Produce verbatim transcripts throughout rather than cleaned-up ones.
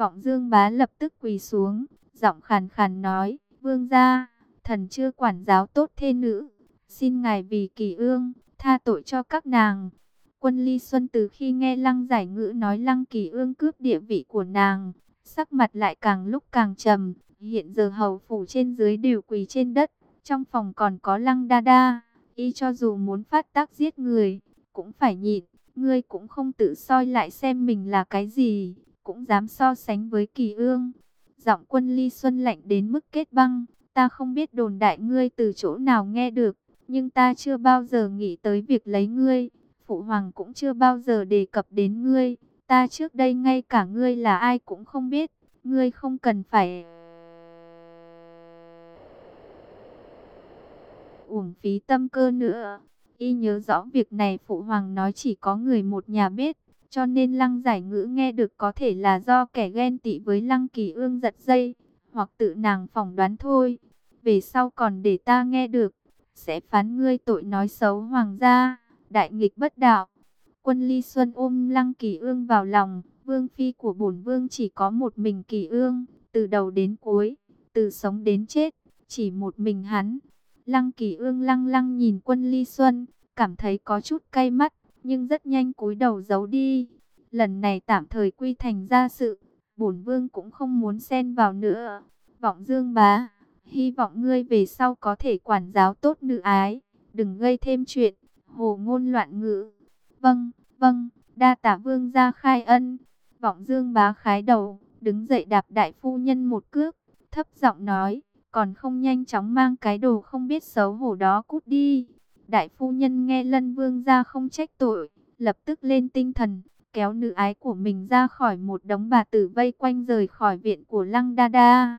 Vọng Dương Bá lập tức quỳ xuống, giọng khàn khàn nói, vương gia, thần chưa quản giáo tốt thê nữ, xin ngài vì Kỳ Ương, tha tội cho các nàng. Quân Ly Xuân từ khi nghe Lăng Giải Ngữ nói Lăng Kỳ Ương cướp địa vị của nàng, sắc mặt lại càng lúc càng trầm, hiện giờ hầu phủ trên dưới đều quỳ trên đất, trong phòng còn có Lăng Đa Đa, y cho dù muốn phát tác giết người, cũng phải nhịn, ngươi cũng không tự soi lại xem mình là cái gì, cũng dám so sánh với Kỳ Ương. Giọng Quân Ly Xuân lạnh đến mức kết băng, ta không biết đồn đại ngươi từ chỗ nào nghe được, nhưng ta chưa bao giờ nghĩ tới việc lấy ngươi, phụ hoàng cũng chưa bao giờ đề cập đến ngươi, ta trước đây ngay cả ngươi là ai cũng không biết, ngươi không cần phải uổng phí tâm cơ nữa. Y nhớ rõ việc này phụ hoàng nói chỉ có người một nhà biết, cho nên Lăng Giải Ngữ nghe được có thể là do kẻ ghen tị với Lăng Kỳ Ương giật dây, hoặc tự nàng phỏng đoán thôi. Về sau còn để ta nghe được, sẽ phán ngươi tội nói xấu hoàng gia, đại nghịch bất đạo. Quân Ly Xuân ôm Lăng Kỳ Ương vào lòng, vương phi của bổn vương chỉ có một mình Kỳ Ương, từ đầu đến cuối, từ sống đến chết, chỉ một mình hắn. Lăng Kỳ Ương lăng lăng nhìn Quân Ly Xuân, cảm thấy có chút cay mắt, nhưng rất nhanh cúi đầu giấu đi. Lần này tạm thời quy thành gia sự, bổn vương cũng không muốn xen vào nữa. Vọng Dương Bá, hy vọng ngươi về sau có thể quản giáo tốt nữ ái, đừng gây thêm chuyện, hồ ngôn loạn ngữ. Vâng, vâng, đa tả vương gia khai ân. Vọng Dương Bá khái đầu, đứng dậy đạp đại phu nhân một cước, thấp giọng nói, còn không nhanh chóng mang cái đồ không biết xấu hổ đó cút đi. Đại phu nhân nghe Lân vương gia không trách tội, lập tức lên tinh thần, kéo nữ ái của mình ra khỏi một đống bà tử vây quanh rời khỏi viện của Lăng Đa Đa.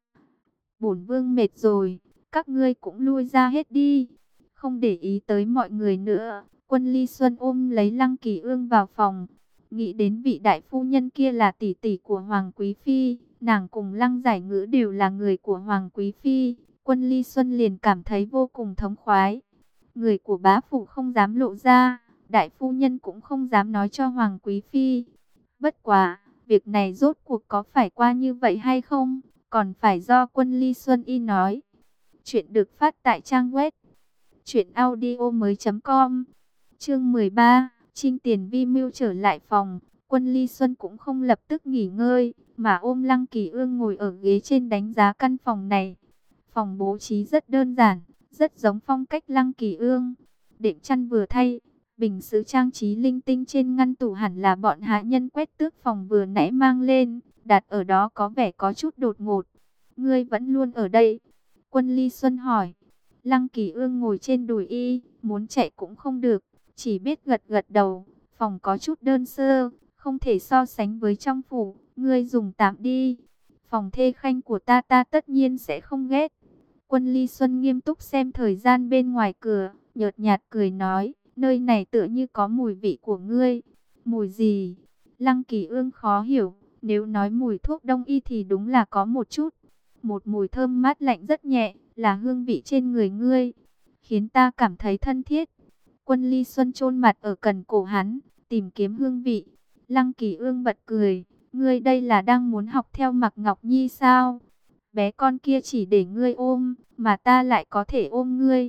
Bổn vương mệt rồi, các ngươi cũng lui ra hết đi. Không để ý tới mọi người nữa, Quân Ly Xuân ôm lấy Lăng Kỳ Ương vào phòng. Nghĩ đến vị đại phu nhân kia là tỷ tỷ của Hoàng Quý Phi, nàng cùng Lăng Giải Ngữ đều là người của Hoàng Quý Phi, Quân Ly Xuân liền cảm thấy vô cùng thống khoái. Người của bá phủ không dám lộ ra, đại phu nhân cũng không dám nói cho Hoàng Quý Phi. Bất quá, việc này rốt cuộc có phải qua như vậy hay không, còn phải do Quân Ly Xuân y nói. Chuyện được phát tại trang web truyện audio mới chấm com. Chương mười ba, Trinh Tiền Vi mưu trở lại phòng. Quân Ly Xuân cũng không lập tức nghỉ ngơi, mà ôm Lăng Kỳ Ương ngồi ở ghế trên đánh giá căn phòng này. Phòng bố trí rất đơn giản, rất giống phong cách Lăng Kỳ Ương. Đệm chăn vừa thay, bình sứ trang trí linh tinh trên ngăn tủ hẳn là bọn hạ nhân quét tước phòng vừa nãy mang lên, đặt ở đó có vẻ có chút đột ngột. Ngươi vẫn luôn ở đây? Quân Ly Xuân hỏi. Lăng Kỳ Ương ngồi trên đùi y, muốn chạy cũng không được, chỉ biết gật gật đầu. Phòng có chút đơn sơ, không thể so sánh với trong phủ, ngươi dùng tạm đi. Phòng thê khanh của ta ta tất nhiên sẽ không ghét. Quân Ly Xuân nghiêm túc xem thời gian bên ngoài cửa, nhợt nhạt cười nói, nơi này tựa như có mùi vị của ngươi. Mùi gì? Lăng Kỳ Ương khó hiểu, nếu nói mùi thuốc đông y thì đúng là có một chút. Một mùi thơm mát lạnh rất nhẹ, là hương vị trên người ngươi, khiến ta cảm thấy thân thiết. Quân Ly Xuân chôn mặt ở cần cổ hắn, tìm kiếm hương vị. Lăng Kỳ Ương bật cười, ngươi đây là đang muốn học theo Mạc Ngọc Nhi sao? Bé con kia chỉ để ngươi ôm, mà ta lại có thể ôm ngươi.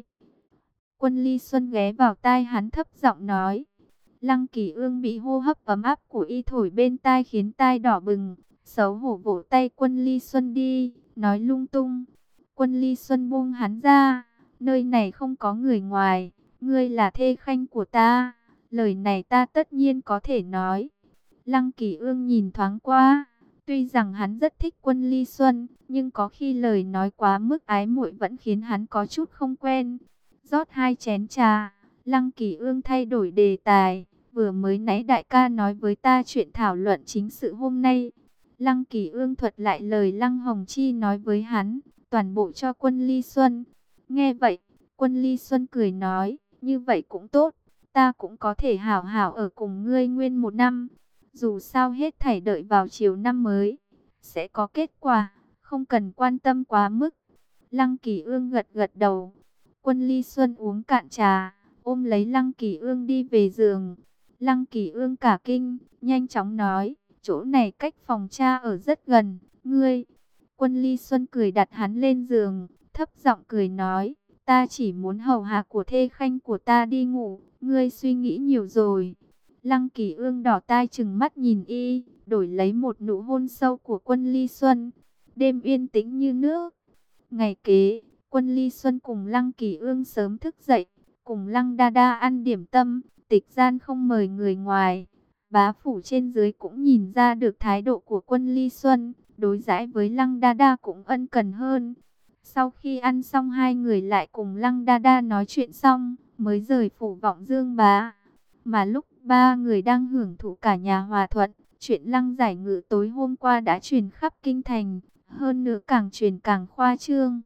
Quân Ly Xuân ghé vào tai hắn thấp giọng nói. Lăng Kỳ Ương bị hô hấp ấm áp của y thổi bên tai khiến tai đỏ bừng, xấu hổ vỗ tay Quân Ly Xuân đi, nói lung tung. Quân Ly Xuân buông hắn ra, nơi này không có người ngoài, ngươi là thê khanh của ta, lời này ta tất nhiên có thể nói. Lăng Kỳ Ương nhìn thoáng qua, tuy rằng hắn rất thích Quân Ly Xuân, nhưng có khi lời nói quá mức ái muội vẫn khiến hắn có chút không quen. Rót hai chén trà, Lăng Kỳ Ương thay đổi đề tài, vừa mới nãy đại ca nói với ta chuyện thảo luận chính sự hôm nay. Lăng Kỳ Ương thuật lại lời Lăng Hồng Chi nói với hắn, toàn bộ cho Quân Ly Xuân. Nghe vậy, Quân Ly Xuân cười nói, như vậy cũng tốt, ta cũng có thể hảo hảo ở cùng ngươi nguyên một năm. Dù sao hết thảy đợi vào chiều năm mới, sẽ có kết quả, không cần quan tâm quá mức. Lăng Kỳ Ương gật gật đầu. Quân Ly Xuân uống cạn trà, ôm lấy Lăng Kỳ Ương đi về giường. Lăng Kỳ Ương cả kinh, nhanh chóng nói, chỗ này cách phòng cha ở rất gần, ngươi. Quân Ly Xuân cười đặt hắn lên giường, thấp giọng cười nói, ta chỉ muốn hầu hạ của thê khanh của ta đi ngủ, ngươi suy nghĩ nhiều rồi. Lăng Kỳ Ương đỏ tai trừng mắt nhìn y, đổi lấy một nụ hôn sâu của Quân Ly Xuân. Đêm yên tĩnh như nước. Ngày kế, Quân Ly Xuân cùng Lăng Kỳ Ương sớm thức dậy, cùng Lăng Đa Đa ăn điểm tâm, tịch gian không mời người ngoài. Bá phủ trên dưới cũng nhìn ra được thái độ của Quân Ly Xuân, đối đãi với Lăng Đa Đa cũng ân cần hơn. Sau khi ăn xong hai người lại cùng Lăng Đa Đa nói chuyện xong, mới rời phủ Vọng Dương Bá. Mà lúc ba người đang hưởng thụ cả nhà hòa thuận, chuyện Lăng Giải Ngự tối hôm qua đã truyền khắp kinh thành, hơn nữa càng truyền càng khoa trương.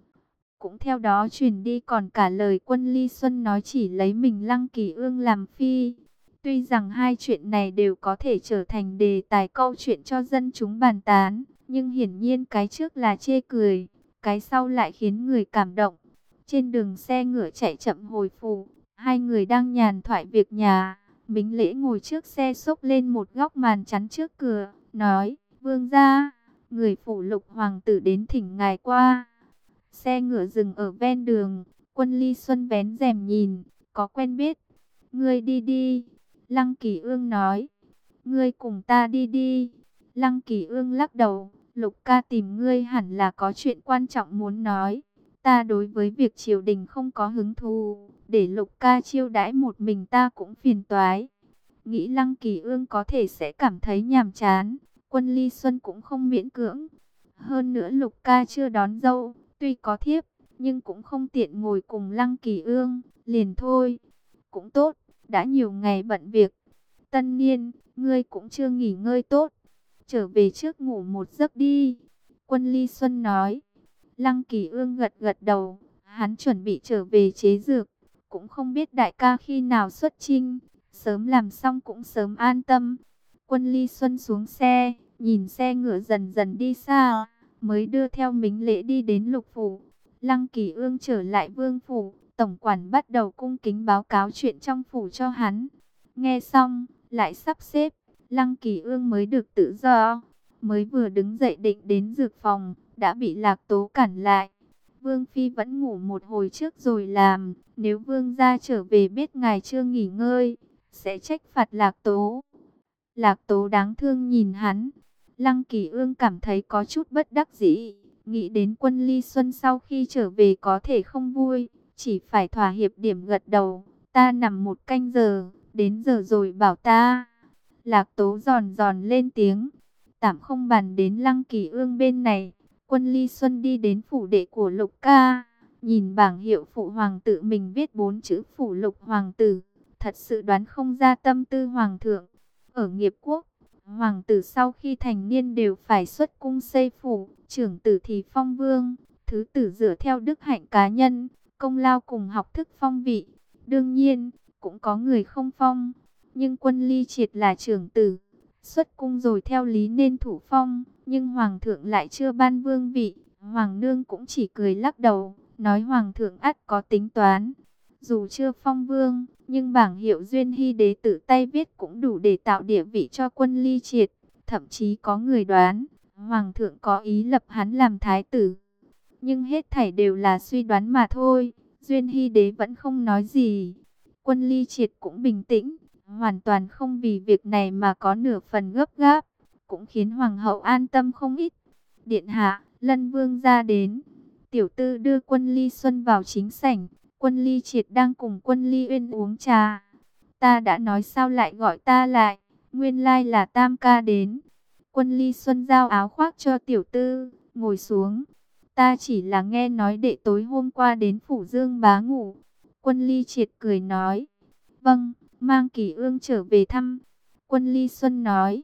Cũng theo đó truyền đi còn cả lời Quân Ly Xuân nói chỉ lấy mình Lăng Kỳ Ương làm phi. Tuy rằng hai chuyện này đều có thể trở thành đề tài câu chuyện cho dân chúng bàn tán, nhưng hiển nhiên cái trước là chê cười, cái sau lại khiến người cảm động. Trên đường xe ngựa chạy chậm hồi phủ, hai người đang nhàn thoại việc nhà. Mính Lễ ngồi trước xe xốc lên một góc màn chắn trước cửa, nói, vương gia, người phủ Lục hoàng tử đến thỉnh ngài qua. Xe ngựa dừng ở ven đường, Quân Ly Xuân vén rèm nhìn, có quen biết. Ngươi đi đi. Lăng Kỳ Ương nói, ngươi cùng ta đi đi. Lăng Kỳ Ương lắc đầu, Lục ca tìm ngươi hẳn là có chuyện quan trọng muốn nói. Ta đối với việc triều đình không có hứng thú, để Lục ca chiêu đãi một mình ta cũng phiền toái. Nghĩ Lăng Kỳ Ương có thể sẽ cảm thấy nhàm chán, Quân Ly Xuân cũng không miễn cưỡng. Hơn nữa Lục ca chưa đón dâu, tuy có thiếp, nhưng cũng không tiện ngồi cùng Lăng Kỳ Ương, liền thôi. Cũng tốt, đã nhiều ngày bận việc. Tân Niên, ngươi cũng chưa nghỉ ngơi tốt, trở về trước ngủ một giấc đi. Quân Ly Xuân nói. Lăng Kỳ Ương gật gật đầu, hắn chuẩn bị trở về chế dược, cũng không biết đại ca khi nào xuất chinh, sớm làm xong cũng sớm an tâm. Quân Ly Xuân xuống xe, nhìn xe ngựa dần dần đi xa, mới đưa theo Mính Lễ đi đến Lục phủ. Lăng Kỳ Ương trở lại Vương phủ, tổng quản bắt đầu cung kính báo cáo chuyện trong phủ cho hắn. Nghe xong, lại sắp xếp, Lăng Kỳ Ương mới được tự do. Mới vừa đứng dậy định đến dược phòng, đã bị Lạc Tố cản lại. Vương phi vẫn ngủ một hồi trước rồi làm, nếu vương gia trở về biết ngài chưa nghỉ ngơi, sẽ trách phạt Lạc Tố. Lạc Tố đáng thương nhìn hắn. Lăng Kỳ Ương cảm thấy có chút bất đắc dĩ, nghĩ đến Quân Ly Xuân sau khi trở về có thể không vui, chỉ phải thỏa hiệp điểm gật đầu. Ta nằm một canh giờ, đến giờ rồi bảo ta. Lạc Tố giòn giòn lên tiếng. Tạm không bàn đến Lăng Kỳ Ương bên này, Quân Ly Xuân đi đến phủ đệ của Lục ca, nhìn bảng hiệu phụ hoàng tự mình viết bốn chữ phủ Lục hoàng tử, thật sự đoán không ra tâm tư hoàng thượng. Ở Nghiệp quốc, hoàng tử sau khi thành niên đều phải xuất cung xây phủ, trưởng tử thì phong vương, thứ tử dựa theo đức hạnh cá nhân, công lao cùng học thức phong vị. Đương nhiên, cũng có người không phong, nhưng Quân Ly Triệt là trưởng tử, xuất cung rồi theo lý nên thủ phong, nhưng hoàng thượng lại chưa ban vương vị. Hoàng nương cũng chỉ cười lắc đầu, nói hoàng thượng ắt có tính toán. Dù chưa phong vương, nhưng bảng hiệu Duyên Hy Đế tự tay viết cũng đủ để tạo địa vị cho Quân Ly Triệt. Thậm chí có người đoán, hoàng thượng có ý lập hắn làm thái tử. Nhưng hết thảy đều là suy đoán mà thôi, Duyên Hy Đế vẫn không nói gì. Quân Ly Triệt cũng bình tĩnh, hoàn toàn không vì việc này mà có nửa phần gấp gáp, cũng khiến hoàng hậu an tâm không ít. Điện hạ, Lân vương ra đến. Tiểu tư đưa Quân Ly Xuân vào chính sảnh. Quân Ly Triệt đang cùng Quân Ly Uyên uống trà. Ta đã nói sao lại gọi ta lại, nguyên lai là Tam ca đến. Quân Ly Xuân giao áo khoác cho tiểu tư, ngồi xuống. Ta chỉ là nghe nói đệ tối hôm qua đến phủ Dương Bá ngủ. Quân Ly Triệt cười nói, vâng, mang Kỳ Ương trở về thăm. Quân Ly Xuân nói,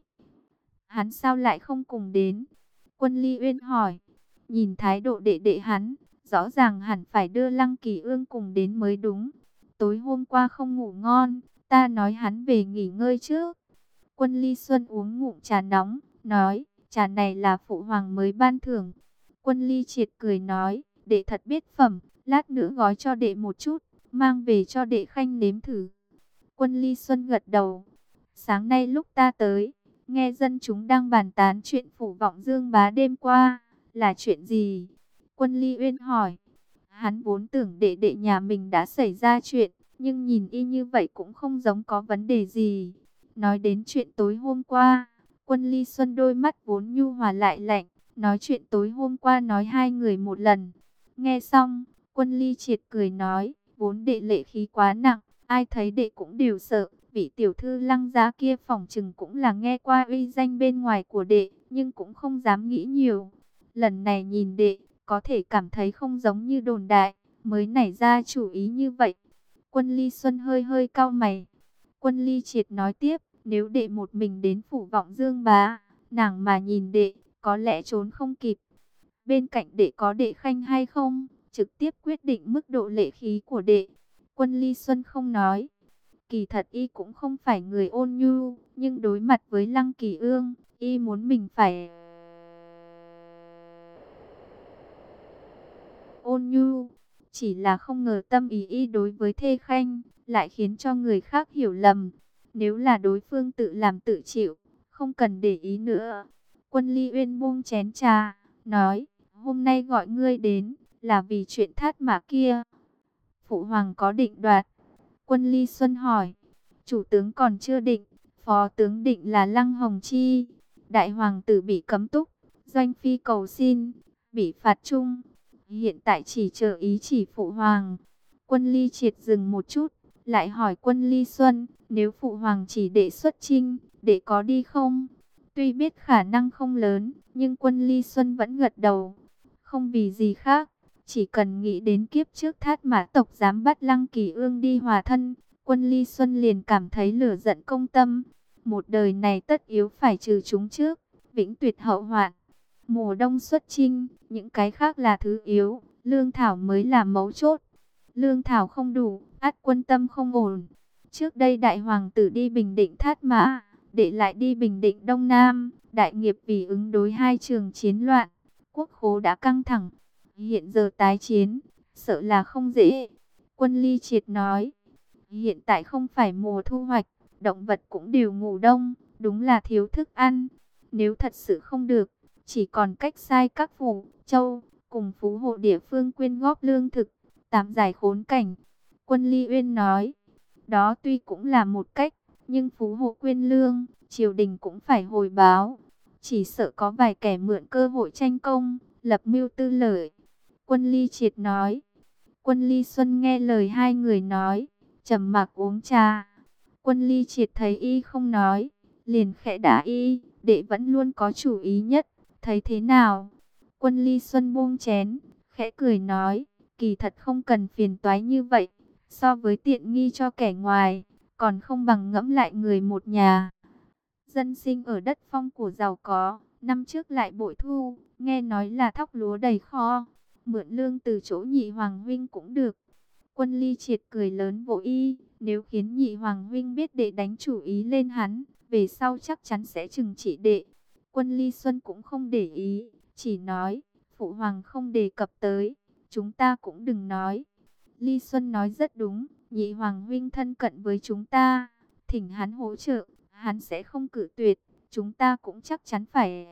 hắn sao lại không cùng đến? Quân Ly Uyên hỏi, nhìn thái độ đệ đệ hắn, rõ ràng hẳn phải đưa Lăng Kỳ Ương cùng đến mới đúng. Tối hôm qua không ngủ ngon, ta nói hắn về nghỉ ngơi trước. Quân Ly Xuân uống ngụm trà nóng, nói, trà này là phụ hoàng mới ban thưởng. Quân Ly Triệt cười nói, đệ thật biết phẩm, lát nữa gói cho đệ một chút, mang về cho đệ khanh nếm thử. Quân Ly Xuân gật đầu. Sáng nay lúc ta tới, nghe dân chúng đang bàn tán chuyện phủ vọng Dương Bá đêm qua. Là chuyện gì? Quân Ly Uyên hỏi. Hắn vốn tưởng đệ đệ nhà mình đã xảy ra chuyện, nhưng nhìn y như vậy cũng không giống có vấn đề gì. Nói đến chuyện tối hôm qua, Quân Ly Xuân đôi mắt vốn nhu hòa lại lạnh, nói chuyện tối hôm qua nói hai người một lần. Nghe xong, Quân Ly Triệt cười nói, vốn đệ lệ khí quá nặng, ai thấy đệ cũng đều sợ. Vị tiểu thư Lăng gia kia phỏng chừng cũng là nghe qua uy danh bên ngoài của đệ, nhưng cũng không dám nghĩ nhiều. Lần này nhìn đệ, có thể cảm thấy không giống như đồn đại, mới nảy ra chủ ý như vậy. Quân Ly Xuân hơi hơi cau mày. Quân Ly Triệt nói tiếp, nếu đệ một mình đến phủ vọng Dương Bá, nàng mà nhìn đệ, có lẽ trốn không kịp. Bên cạnh đệ có đệ khanh hay không, trực tiếp quyết định mức độ lệ khí của đệ. Quân Ly Xuân không nói. Kỳ thật y cũng không phải người ôn nhu, nhưng đối mặt với Lăng Kỳ Ương, y muốn mình phải ôn nhu. Chỉ là không ngờ tâm ý y đối với Thê Khanh, lại khiến cho người khác hiểu lầm. Nếu là đối phương tự làm tự chịu, không cần để ý nữa. Quân Ly Uyên buông chén trà, nói, hôm nay gọi ngươi đến, là vì chuyện thát mã kia. Phụ hoàng có định đoạt? Quân Ly Xuân hỏi. Chủ tướng còn chưa định, phó tướng định là Lăng Hồng Chi. Đại hoàng tử bị cấm túc, doanh phi cầu xin, bị phạt chung. Hiện tại chỉ chờ ý chỉ phụ hoàng. Quân Ly Triệt dừng một chút, lại hỏi Quân Ly Xuân, nếu phụ hoàng chỉ đệ xuất chinh, đệ có đi không? Tuy biết khả năng không lớn, nhưng Quân Ly Xuân vẫn gật đầu. Không vì gì khác, chỉ cần nghĩ đến kiếp trước Thát Mã tộc dám bắt Lăng Kỳ Ương đi hòa thân, Quân Ly Xuân liền cảm thấy lửa giận công tâm. Một đời này tất yếu phải trừ chúng trước, vĩnh tuyệt hậu hoạn. Mùa đông xuất chinh, những cái khác là thứ yếu, lương thảo mới là mấu chốt. Lương thảo không đủ, ắt quân tâm không ổn. Trước đây đại hoàng tử đi bình định Thát Mã, để lại đi bình định Đông Nam, đại nghiệp vì ứng đối hai trường chiến loạn. Quốc khố đã căng thẳng, hiện giờ tái chiến, sợ là không dễ. Quân Ly Triệt nói, hiện tại không phải mùa thu hoạch, động vật cũng đều ngủ đông, đúng là thiếu thức ăn. Nếu thật sự không được, chỉ còn cách sai các phủ, châu, cùng phú hộ địa phương quyên góp lương thực, tạm giải khốn cảnh. Quân Ly Uyên nói, đó tuy cũng là một cách, nhưng phú hộ quyên lương, triều đình cũng phải hồi báo. Chỉ sợ có vài kẻ mượn cơ hội tranh công, lập mưu tư lợi. Quân Ly Triệt nói. Quân Ly Xuân nghe lời hai người nói, trầm mặc uống trà. Quân Ly Triệt thấy y không nói, liền khẽ đả y, đệ vẫn luôn có chủ ý nhất, thấy thế nào? Quân Ly Xuân buông chén, khẽ cười nói, kỳ thật không cần phiền toái như vậy, so với tiện nghi cho kẻ ngoài, còn không bằng ngẫm lại người một nhà. Dân sinh ở đất phong của giàu có, năm trước lại bội thu, nghe nói là thóc lúa đầy kho, mượn lương từ chỗ nhị hoàng huynh cũng được. Quân Ly Triệt cười lớn vỗ y, nếu khiến nhị hoàng huynh biết đệ đánh chủ ý lên hắn, về sau chắc chắn sẽ trừng trị đệ. Quân Ly Xuân cũng không để ý, chỉ nói, phụ hoàng không đề cập tới, chúng ta cũng đừng nói. Ly Xuân nói rất đúng, nhị hoàng huynh thân cận với chúng ta, thỉnh hắn hỗ trợ, hắn sẽ không cự tuyệt, chúng ta cũng chắc chắn phải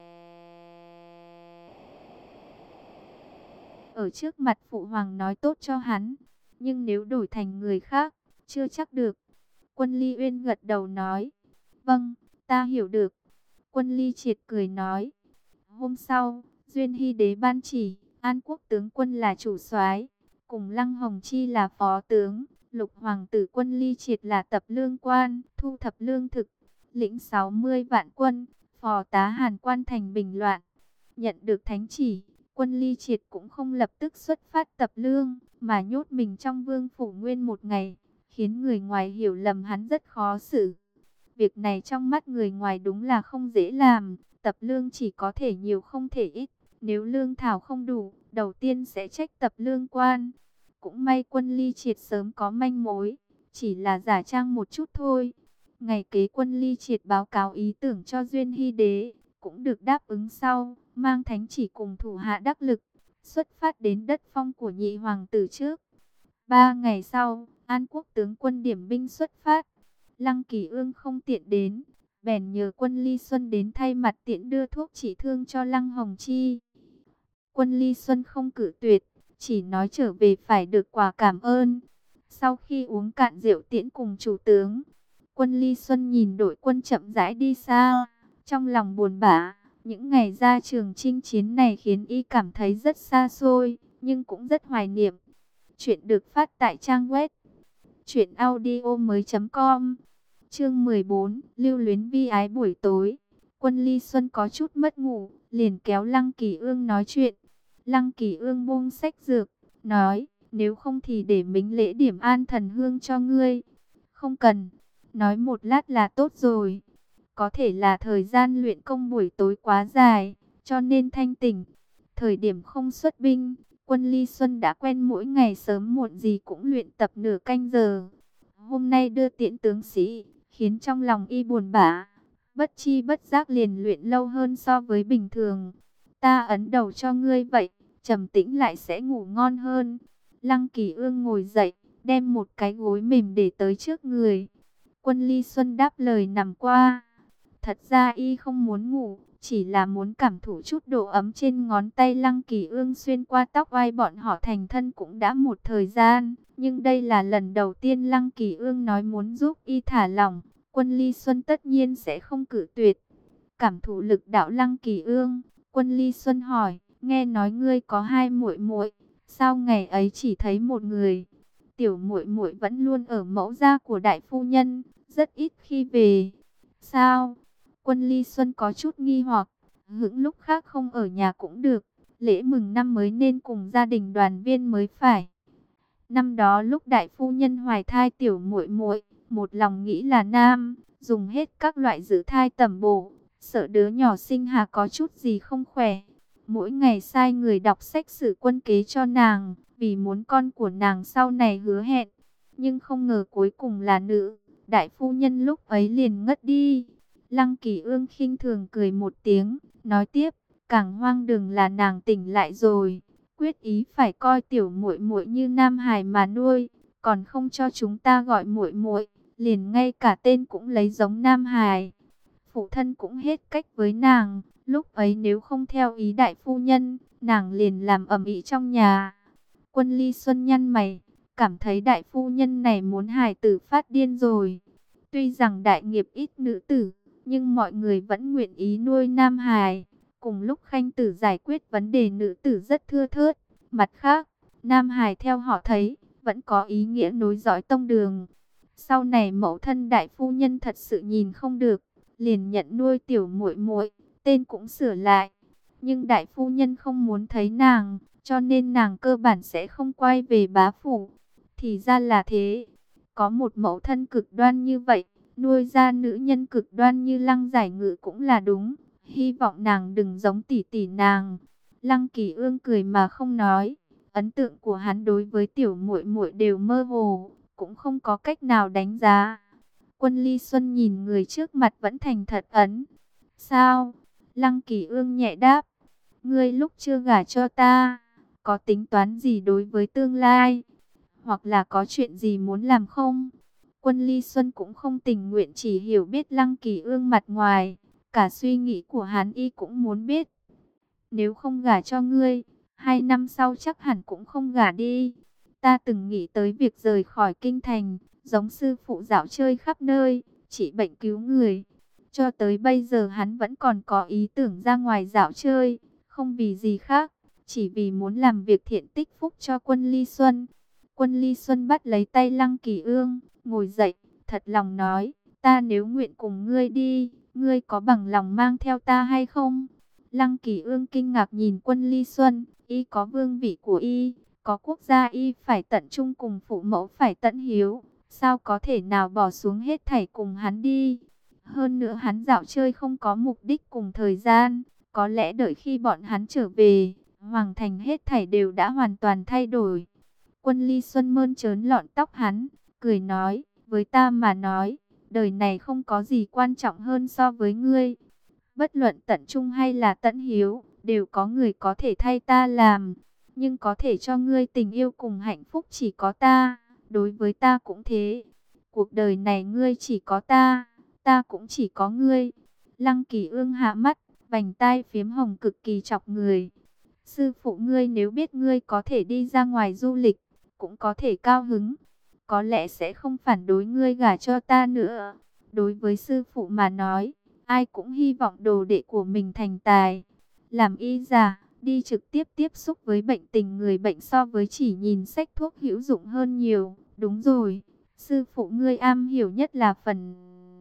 ở trước mặt phụ hoàng nói tốt cho hắn. Nhưng nếu đổi thành người khác, chưa chắc được. Quân Ly Uyên gật đầu nói, vâng, ta hiểu được. Quân Ly Triệt cười nói, hôm sau, Duyên Hy Đế ban chỉ, An Quốc tướng quân là chủ soái, cùng Lăng Hồng Chi là phó tướng, Lục hoàng tử Quân Ly Triệt là tập lương quan, thu thập lương thực, lĩnh sáu mươi vạn quân, phò tá Hàn Quan thành bình loạn. Nhận được thánh chỉ, Quân Ly Triệt cũng không lập tức xuất phát tập lương, mà nhốt mình trong vương phủ nguyên một ngày, khiến người ngoài hiểu lầm hắn rất khó xử. Việc này trong mắt người ngoài đúng là không dễ làm, tập lương chỉ có thể nhiều không thể ít. Nếu lương thảo không đủ, đầu tiên sẽ trách tập lương quan. Cũng may Quân Ly Triệt sớm có manh mối, chỉ là giả trang một chút thôi. Ngày kế Quân Ly Triệt báo cáo ý tưởng cho Duyên Hy Đế, cũng được đáp ứng sau, mang thánh chỉ cùng thủ hạ đắc lực, xuất phát đến đất phong của nhị hoàng tử trước. Ba ngày sau, An Quốc tướng quân điểm binh xuất phát. Lăng Kỳ Ương không tiện đến, bèn nhờ Quân Ly Xuân đến thay mặt tiễn đưa thuốc trị thương cho Lăng Hồng Chi. Quân Ly Xuân không cự tuyệt, chỉ nói trở về phải được quà cảm ơn. Sau khi uống cạn rượu tiễn cùng chủ tướng, Quân Ly Xuân nhìn đội quân chậm rãi đi xa, trong lòng buồn bã. Những ngày ra trường chinh chiến này khiến y cảm thấy rất xa xôi, nhưng cũng rất hoài niệm. Chuyện được phát tại trang web truyện audio mới chấm com. Chương mười bốn, lưu luyến vi ái buổi tối. Quân Ly Xuân có chút mất ngủ, liền kéo Lăng Kỳ Ương nói chuyện. Lăng Kỳ Ương buông sách dược, nói, nếu không thì để mính lễ điểm an thần hương cho ngươi. Không cần, nói một lát là tốt rồi. Có thể là thời gian luyện công buổi tối quá dài, cho nên thanh tỉnh. Thời điểm không xuất binh, Quân Ly Xuân đã quen mỗi ngày sớm muộn gì cũng luyện tập nửa canh giờ. Hôm nay đưa tiễn tướng sĩ, khiến trong lòng y buồn bã, bất chi bất giác liền luyện lâu hơn so với bình thường. Ta ấn đầu cho ngươi vậy, trầm tĩnh lại sẽ ngủ ngon hơn. Lăng Kỳ Ương ngồi dậy, đem một cái gối mềm để tới trước người. Quân Ly Xuân đáp lời nằm qua. Thật ra y không muốn ngủ, chỉ là muốn cảm thụ chút độ ấm trên ngón tay. Lăng Kỳ Ương xuyên qua tóc vai bọn họ thành thân cũng đã một thời gian, nhưng đây là lần đầu tiên Lăng Kỳ Ương nói muốn giúp y thả lỏng. Quân Ly Xuân tất nhiên sẽ không cự tuyệt. Cảm thụ lực đạo Lăng Kỳ Ương, Quân Ly Xuân hỏi, nghe nói ngươi có hai muội muội, sao ngày ấy chỉ thấy một người? Tiểu muội muội vẫn luôn ở mẫu gia của đại phu nhân, rất ít khi về. Sao? Quân Ly Xuân có chút nghi hoặc, hững lúc khác không ở nhà cũng được, lễ mừng năm mới nên cùng gia đình đoàn viên mới phải. Năm đó lúc đại phu nhân hoài thai tiểu muội muội, một lòng nghĩ là nam, dùng hết các loại giữ thai tẩm bổ, sợ đứa nhỏ sinh hà có chút gì không khỏe. Mỗi ngày sai người đọc sách sử quân kế cho nàng, vì muốn con của nàng sau này hứa hẹn. Nhưng không ngờ cuối cùng là nữ, đại phu nhân lúc ấy liền ngất đi. Lăng Kỳ Ương khinh thường cười một tiếng, nói tiếp, càng hoang đường là nàng tỉnh lại rồi, quyết ý phải coi tiểu muội muội như nam hài mà nuôi, còn không cho chúng ta gọi muội muội, liền ngay cả tên cũng lấy giống nam hài. Phụ thân cũng hết cách với nàng, lúc ấy nếu không theo ý đại phu nhân, nàng liền làm ầm ĩ trong nhà. Quân Ly Xuân nhăn mày, cảm thấy đại phu nhân này muốn hài tử phát điên rồi. Tuy rằng đại nghiệp ít nữ tử, nhưng mọi người vẫn nguyện ý nuôi nam hài. Cùng lúc Khanh tử giải quyết vấn đề nữ tử rất thưa thớt. Mặt khác, nam hài theo họ thấy, vẫn có ý nghĩa nối dõi tông đường. Sau này mẫu thân đại phu nhân thật sự nhìn không được, liền nhận nuôi tiểu muội muội, tên cũng sửa lại. Nhưng đại phu nhân không muốn thấy nàng, cho nên nàng cơ bản sẽ không quay về bá phủ. Thì ra là thế, có một mẫu thân cực đoan như vậy, nuôi ra nữ nhân cực đoan như Lăng Giải Ngự cũng là đúng. Hy vọng nàng đừng giống tỷ tỷ nàng. Lăng Kỳ Ương cười mà không nói. Ấn tượng của hắn đối với tiểu muội muội đều mơ hồ, cũng không có cách nào đánh giá. Quân Ly Xuân nhìn người trước mặt vẫn thành thật ấn. Sao? Lăng Kỳ Ương nhẹ đáp. Ngươi lúc chưa gả cho ta, có tính toán gì đối với tương lai? Hoặc là có chuyện gì muốn làm không? Quân Ly Xuân cũng không tình nguyện chỉ hiểu biết Lăng Kỳ Ương mặt ngoài. Cả suy nghĩ của hắn y cũng muốn biết. Nếu không gả cho ngươi, hai năm sau chắc hẳn cũng không gả đi. Ta từng nghĩ tới việc rời khỏi kinh thành, giống sư phụ dạo chơi khắp nơi, trị bệnh cứu người. Cho tới bây giờ hắn vẫn còn có ý tưởng ra ngoài dạo chơi, không vì gì khác, chỉ vì muốn làm việc thiện tích phúc cho Quân Ly Xuân. Quân Ly Xuân bắt lấy tay Lăng Kỳ Ương, ngồi dậy, thật lòng nói, ta nếu nguyện cùng ngươi đi, ngươi có bằng lòng mang theo ta hay không? Lăng Kỳ Ương kinh ngạc nhìn Quân Ly Xuân, y có vương vị của y, có quốc gia y phải tận trung cùng phụ mẫu phải tận hiếu, sao có thể nào bỏ xuống hết thảy cùng hắn đi? Hơn nữa hắn dạo chơi không có mục đích cùng thời gian, có lẽ đợi khi bọn hắn trở về, Hoàng Thành hết thảy đều đã hoàn toàn thay đổi. Quân Ly Xuân mơn trớn lọn tóc hắn, cười nói, với ta mà nói, đời này không có gì quan trọng hơn so với ngươi. Bất luận tận trung hay là tận hiếu, đều có người có thể thay ta làm. Nhưng có thể cho ngươi tình yêu cùng hạnh phúc chỉ có ta, đối với ta cũng thế. Cuộc đời này ngươi chỉ có ta, ta cũng chỉ có ngươi. Lăng Kỳ Ương hạ mắt, vành tai phiếm hồng cực kỳ chọc người. Sư phụ ngươi nếu biết ngươi có thể đi ra ngoài du lịch, cũng có thể cao hứng. Có lẽ sẽ không phản đối ngươi gả cho ta nữa. Đối với sư phụ mà nói, ai cũng hy vọng đồ đệ của mình thành tài. Làm y giả, đi trực tiếp tiếp xúc với bệnh tình người bệnh so với chỉ nhìn sách thuốc hữu dụng hơn nhiều. Đúng rồi, sư phụ ngươi am hiểu nhất là phần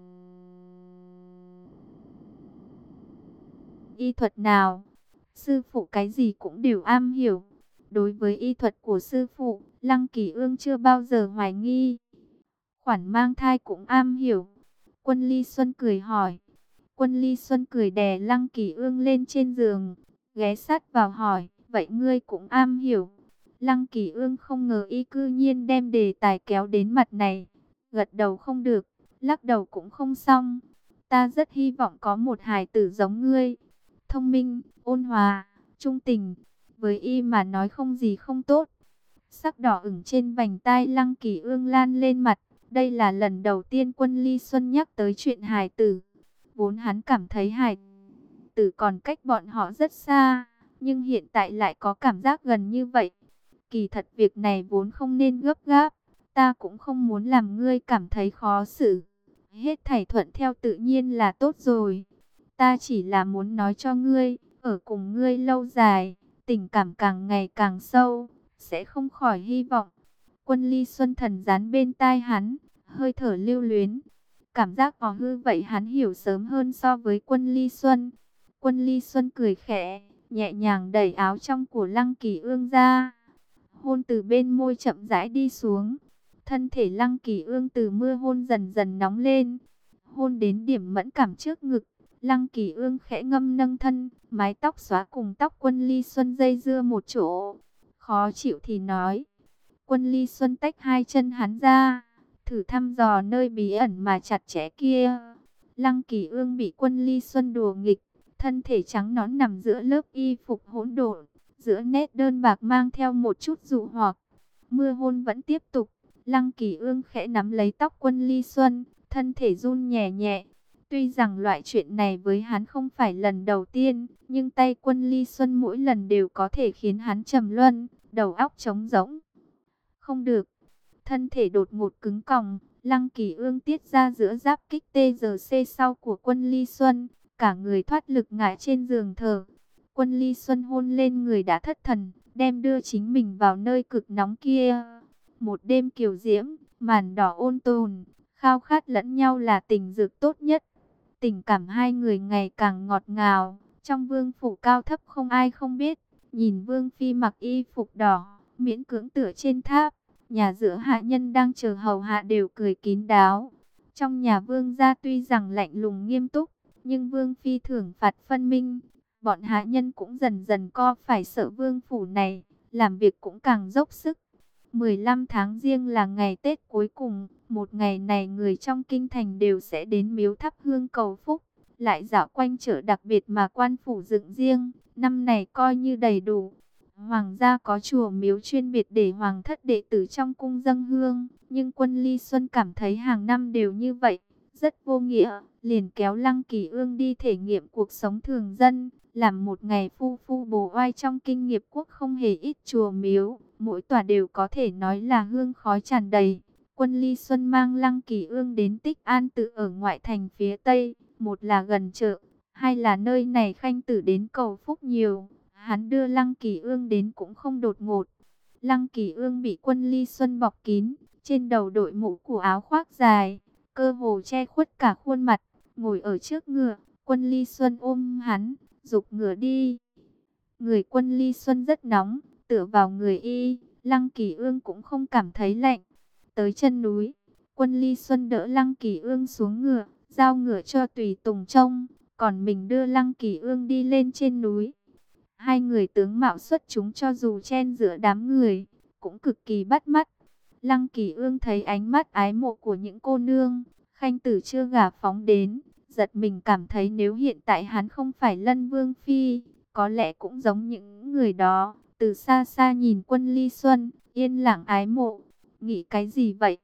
y thuật nào? Sư phụ cái gì cũng đều am hiểu. Đối với y thuật của sư phụ, Lăng Kỳ Ương chưa bao giờ hoài nghi. Khoản mang thai cũng am hiểu. Quân Ly Xuân cười hỏi. Quân Ly Xuân cười đè Lăng Kỳ Ương lên trên giường, ghé sát vào hỏi, vậy ngươi cũng am hiểu? Lăng Kỳ Ương không ngờ y cư nhiên đem đề tài kéo đến mặt này. Gật đầu không được, lắc đầu cũng không xong. Ta rất hy vọng có một hài tử giống ngươi. Thông minh, ôn hòa, trung tình. Với y mà nói không gì không tốt. Sắc đỏ ửng trên vành tai Lăng Kỳ Ương lan lên mặt. Đây là lần đầu tiên Quân Ly Xuân nhắc tới chuyện hài tử. Vốn hắn cảm thấy hài tử còn cách bọn họ rất xa, nhưng hiện tại lại có cảm giác gần như vậy. Kỳ thật việc này vốn không nên gấp gáp, ta cũng không muốn làm ngươi cảm thấy khó xử. Hết thảy thuận theo tự nhiên là tốt rồi. Ta chỉ là muốn nói cho ngươi, ở cùng ngươi lâu dài, tình cảm càng ngày càng sâu, sẽ không khỏi hy vọng. Quân Ly Xuân thần dán bên tai hắn, hơi thở lưu luyến. Cảm giác có hư vậy hắn hiểu sớm hơn so với Quân Ly Xuân. Quân Ly Xuân cười khẽ, nhẹ nhàng đẩy áo trong của Lăng Kỳ Ương ra. Hôn từ bên môi chậm rãi đi xuống. Thân thể Lăng Kỳ Ương từ mưa hôn dần dần nóng lên. Hôn đến điểm mẫn cảm trước ngực. Lăng Kỳ Ương khẽ ngâm nâng thân, mái tóc xóa cùng tóc Quân Ly Xuân dây dưa một chỗ. Khó chịu thì nói. Quân Ly Xuân tách hai chân hắn ra, thử thăm dò nơi bí ẩn mà chặt chẽ kia. Lăng Kỳ Ương bị Quân Ly Xuân đùa nghịch, thân thể trắng nõn nằm giữa lớp y phục hỗn độn, giữa nét đơn bạc mang theo một chút dụ hoặc. Mưa hôn vẫn tiếp tục, Lăng Kỳ Ương khẽ nắm lấy tóc Quân Ly Xuân, thân thể run nhẹ nhẹ. Tuy rằng loại chuyện này với hắn không phải lần đầu tiên, nhưng tay Quân Ly Xuân mỗi lần đều có thể khiến hắn trầm luân, đầu óc trống rỗng. Không được, thân thể đột ngột cứng còng, Lăng Kỳ Ương tiết ra giữa giáp kích tê giê xê sau của Quân Ly Xuân, cả người thoát lực ngã trên giường thở. Quân Ly Xuân hôn lên người đã thất thần, đem đưa chính mình vào nơi cực nóng kia. Một đêm kiều diễm, màn đỏ ôn tồn, khao khát lẫn nhau là tình dược tốt nhất. Tình cảm hai người ngày càng ngọt ngào, trong vương phủ cao thấp không ai không biết. Nhìn Vương Phi mặc y phục đỏ, miễn cưỡng tựa trên tháp, nhà giữa hạ nhân đang chờ hầu hạ đều cười kín đáo. Trong nhà Vương gia tuy rằng lạnh lùng nghiêm túc, nhưng Vương Phi thưởng phạt phân minh. Bọn hạ nhân cũng dần dần co phải sợ Vương phủ này, làm việc cũng càng dốc sức. mười lăm tháng Giêng là ngày Tết cuối cùng, một ngày này người trong kinh thành đều sẽ đến miếu thắp hương cầu phúc, lại dạo quanh chợ đặc biệt mà quan phủ dựng riêng, năm này coi như đầy đủ. Hoàng gia có chùa miếu chuyên biệt để hoàng thất đệ tử trong cung dâng hương, nhưng Quân Ly Xuân cảm thấy hàng năm đều như vậy, rất vô nghĩa, liền kéo Lăng Kỳ Ương đi thể nghiệm cuộc sống thường dân, làm một ngày phu phu bồ oai trong kinh nghiệp quốc không hề ít chùa miếu, mỗi tòa đều có thể nói là hương khói tràn đầy. Quân Ly Xuân mang Lăng Kỳ Ương đến Tích An Tự ở ngoại thành phía Tây, một là gần chợ, hai là nơi này khanh tử đến cầu phúc nhiều. Hắn đưa Lăng Kỳ Ương đến cũng không đột ngột. Lăng Kỳ Ương bị Quân Ly Xuân bọc kín, trên đầu đội mũ của áo khoác dài, cơ hồ che khuất cả khuôn mặt, ngồi ở trước ngựa. Quân Ly Xuân ôm hắn, giục ngựa đi. Người Quân Ly Xuân rất nóng, tựa vào người y, Lăng Kỳ Ương cũng không cảm thấy lạnh. Tới chân núi, Quân Ly Xuân đỡ Lăng Kỳ Ương xuống ngựa, giao ngựa cho tùy tùng trông, còn mình đưa Lăng Kỳ Ương đi lên trên núi. Hai người tướng mạo xuất chúng cho dù chen giữa đám người, cũng cực kỳ bắt mắt. Lăng Kỳ Ương thấy ánh mắt ái mộ của những cô nương, khanh tử chưa gả phóng đến, giật mình cảm thấy nếu hiện tại hắn không phải Lân Vương Phi, có lẽ cũng giống những người đó. Từ xa xa nhìn Quân Ly Xuân, yên lặng ái mộ, nghĩ cái gì vậy?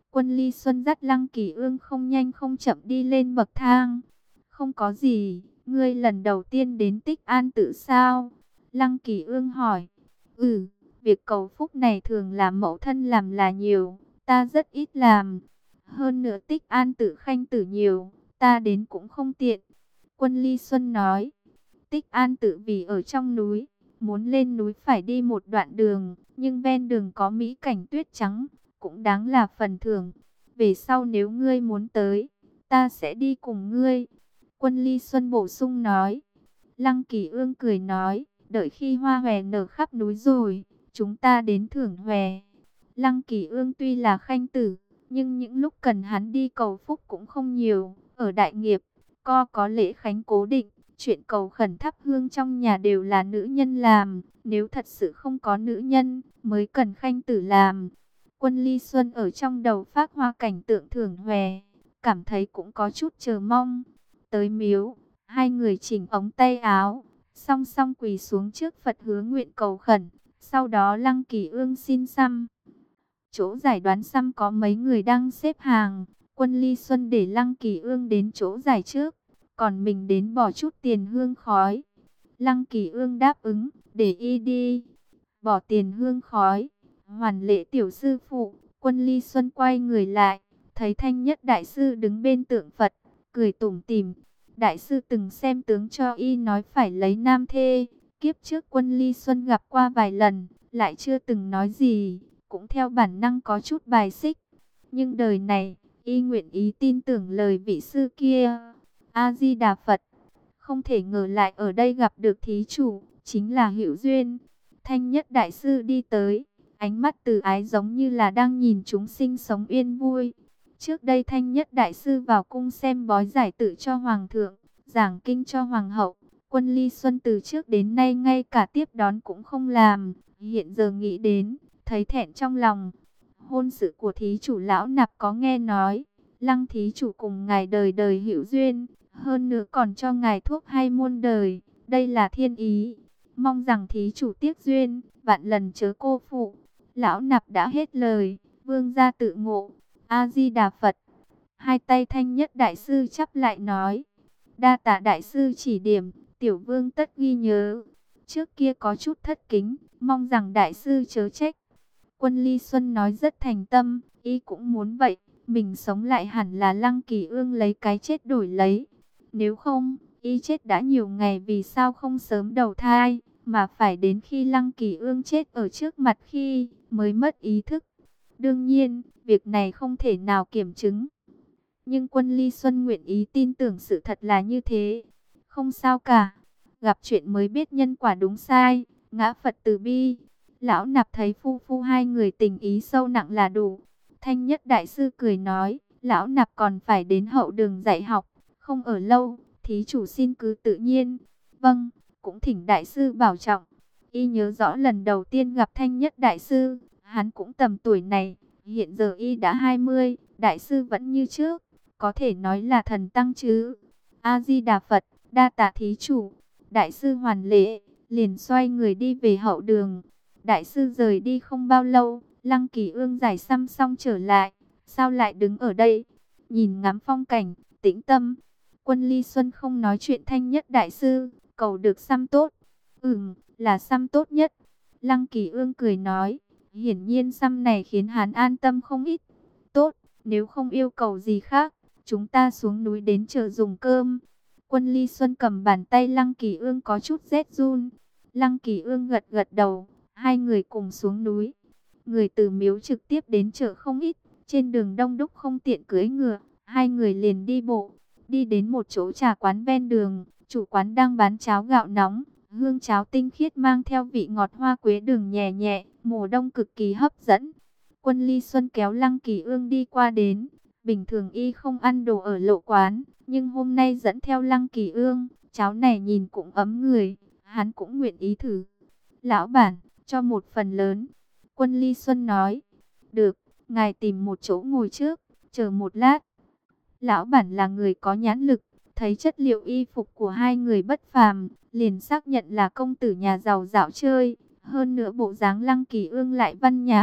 Quân Ly Xuân dắt Lăng Kỳ Ương không nhanh không chậm đi lên bậc thang. Không có gì, ngươi lần đầu tiên đến Tích An Tự sao? Lăng Kỳ Ương hỏi. Ừ, việc cầu phúc này thường là mẫu thân làm là nhiều, ta rất ít làm. Hơn nữa Tích An Tự khanh tử nhiều, ta đến cũng không tiện. Quân Ly Xuân nói. Tích An Tự vì ở trong núi, muốn lên núi phải đi một đoạn đường, nhưng ven đường có mỹ cảnh tuyết trắng, cũng đáng là phần thưởng. Về sau nếu ngươi muốn tới, ta sẽ đi cùng ngươi. Quân Ly Xuân bổ sung nói. Lăng Kỳ Ương cười nói, đợi khi hoa hòe nở khắp núi rồi, chúng ta đến thưởng hòe. Lăng Kỳ Ương tuy là khanh tử, nhưng những lúc cần hắn đi cầu phúc cũng không nhiều. Ở đại nghiệp, co có lễ khánh cố định, chuyện cầu khẩn thắp hương trong nhà đều là nữ nhân làm. Nếu thật sự không có nữ nhân, mới cần khanh tử làm. Quân Ly Xuân ở trong đầu phác hoa cảnh tượng thưởng hòe, cảm thấy cũng có chút chờ mong. Tới miếu, hai người chỉnh ống tay áo, song song quỳ xuống trước Phật hứa nguyện cầu khẩn. Sau đó Lăng Kỳ Ương xin xăm. Chỗ giải đoán xăm có mấy người đang xếp hàng. Quân Ly Xuân để Lăng Kỳ Ương đến chỗ giải trước, còn mình đến bỏ chút tiền hương khói. Lăng Kỳ Ương đáp ứng, để y đi. Bỏ tiền hương khói, hoàn lễ tiểu sư phụ. Quân Ly Xuân quay người lại, thấy Thanh Nhất Đại Sư đứng bên tượng Phật, cười tủm tỉm. Đại sư từng xem tướng cho y nói phải lấy nam thê. Kiếp trước Quân Ly Xuân gặp qua vài lần, lại chưa từng nói gì, cũng theo bản năng có chút bài xích. Nhưng đời này, y nguyện ý tin tưởng lời vị sư kia. A-di-đà Phật. Không thể ngờ lại ở đây gặp được thí chủ, chính là hữu duyên. Thanh Nhất Đại Sư đi tới, ánh mắt từ ái giống như là đang nhìn chúng sinh sống yên vui. Trước đây Thanh Nhất Đại Sư vào cung xem bói giải tự cho Hoàng thượng, giảng kinh cho Hoàng hậu. Quân Ly Xuân từ trước đến nay ngay cả tiếp đón cũng không làm. Hiện giờ nghĩ đến, thấy thẹn trong lòng. Hôn sự của thí chủ lão nạp có nghe nói, Lăng thí chủ cùng ngài đời đời hữu duyên, hơn nữa còn cho ngài thuốc hay muôn đời. Đây là thiên ý, mong rằng thí chủ tiếc duyên, vạn lần chớ cô phụ. Lão nạp đã hết lời, vương gia tự ngộ. A-di-đà Phật. Hai tay Thanh Nhất Đại Sư chắp lại nói, đa tạ Đại Sư chỉ điểm, tiểu vương tất ghi nhớ. Trước kia có chút thất kính, mong rằng Đại Sư chớ trách. Quân Ly Xuân nói rất thành tâm, y cũng muốn vậy. Mình sống lại hẳn là Lăng Kỳ Ương lấy cái chết đổi lấy. Nếu không, y chết đã nhiều ngày, vì sao không sớm đầu thai, mà phải đến khi Lăng Kỳ Ương chết ở trước mặt khi mới mất ý thức. Đương nhiên, việc này không thể nào kiểm chứng. Nhưng Quân Ly Xuân nguyện ý tin tưởng sự thật là như thế. Không sao cả, gặp chuyện mới biết nhân quả đúng sai, ngã Phật từ bi. Lão nạp thấy phu phu hai người tình ý sâu nặng là đủ. Thanh Nhất Đại Sư cười nói, lão nạp còn phải đến hậu đường dạy học, không ở lâu, thí chủ xin cứ tự nhiên. Vâng, cũng thỉnh Đại Sư bảo trọng. Y nhớ rõ lần đầu tiên gặp Thanh Nhất Đại Sư, hắn cũng tầm tuổi này, hiện giờ y đã hai mươi, Đại Sư vẫn như trước, có thể nói là thần tăng chứ. A-di-đà Phật, đa tạ thí chủ. Đại Sư hoàn lễ, liền xoay người đi về hậu đường. Đại Sư rời đi không bao lâu, Lăng Kỳ Ương giải xăm xong trở lại. Sao lại đứng ở đây? Nhìn ngắm phong cảnh, tĩnh tâm. Quân Ly Xuân không nói chuyện. Thanh Nhất Đại Sư, cầu được xăm tốt. Ừm, là xăm tốt nhất. Lăng Kỳ Ương cười nói. Hiển nhiên xăm này khiến hắn an tâm không ít. Tốt, nếu không yêu cầu gì khác, chúng ta xuống núi đến chợ dùng cơm. Quân Ly Xuân cầm bàn tay Lăng Kỳ Ương có chút rét run. Lăng Kỳ Ương gật gật đầu. Hai người cùng xuống núi. Người từ miếu trực tiếp đến chợ không ít. Trên đường đông đúc không tiện cưỡi ngựa. Hai người liền đi bộ. Đi đến một chỗ trà quán ven đường. Chủ quán đang bán cháo gạo nóng. Hương cháo tinh khiết mang theo vị ngọt hoa quế đường nhẹ nhẹ. Mùa đông cực kỳ hấp dẫn. Quân Ly Xuân kéo Lăng Kỳ Ương đi qua đến. Bình thường y không ăn đồ ở lộ quán. Nhưng hôm nay dẫn theo Lăng Kỳ Ương. Cháo này nhìn cũng ấm người. Hắn cũng nguyện ý thử. Lão bản, cho một phần lớn. Quân Ly Xuân nói. Được, ngài tìm một chỗ ngồi trước, chờ một lát. Lão bản là người có nhãn lực, thấy chất liệu y phục của hai người bất phàm, liền xác nhận là công tử nhà giàu dạo chơi. Hơn nữa bộ dáng Lăng Kỳ Ương lại văn nhã,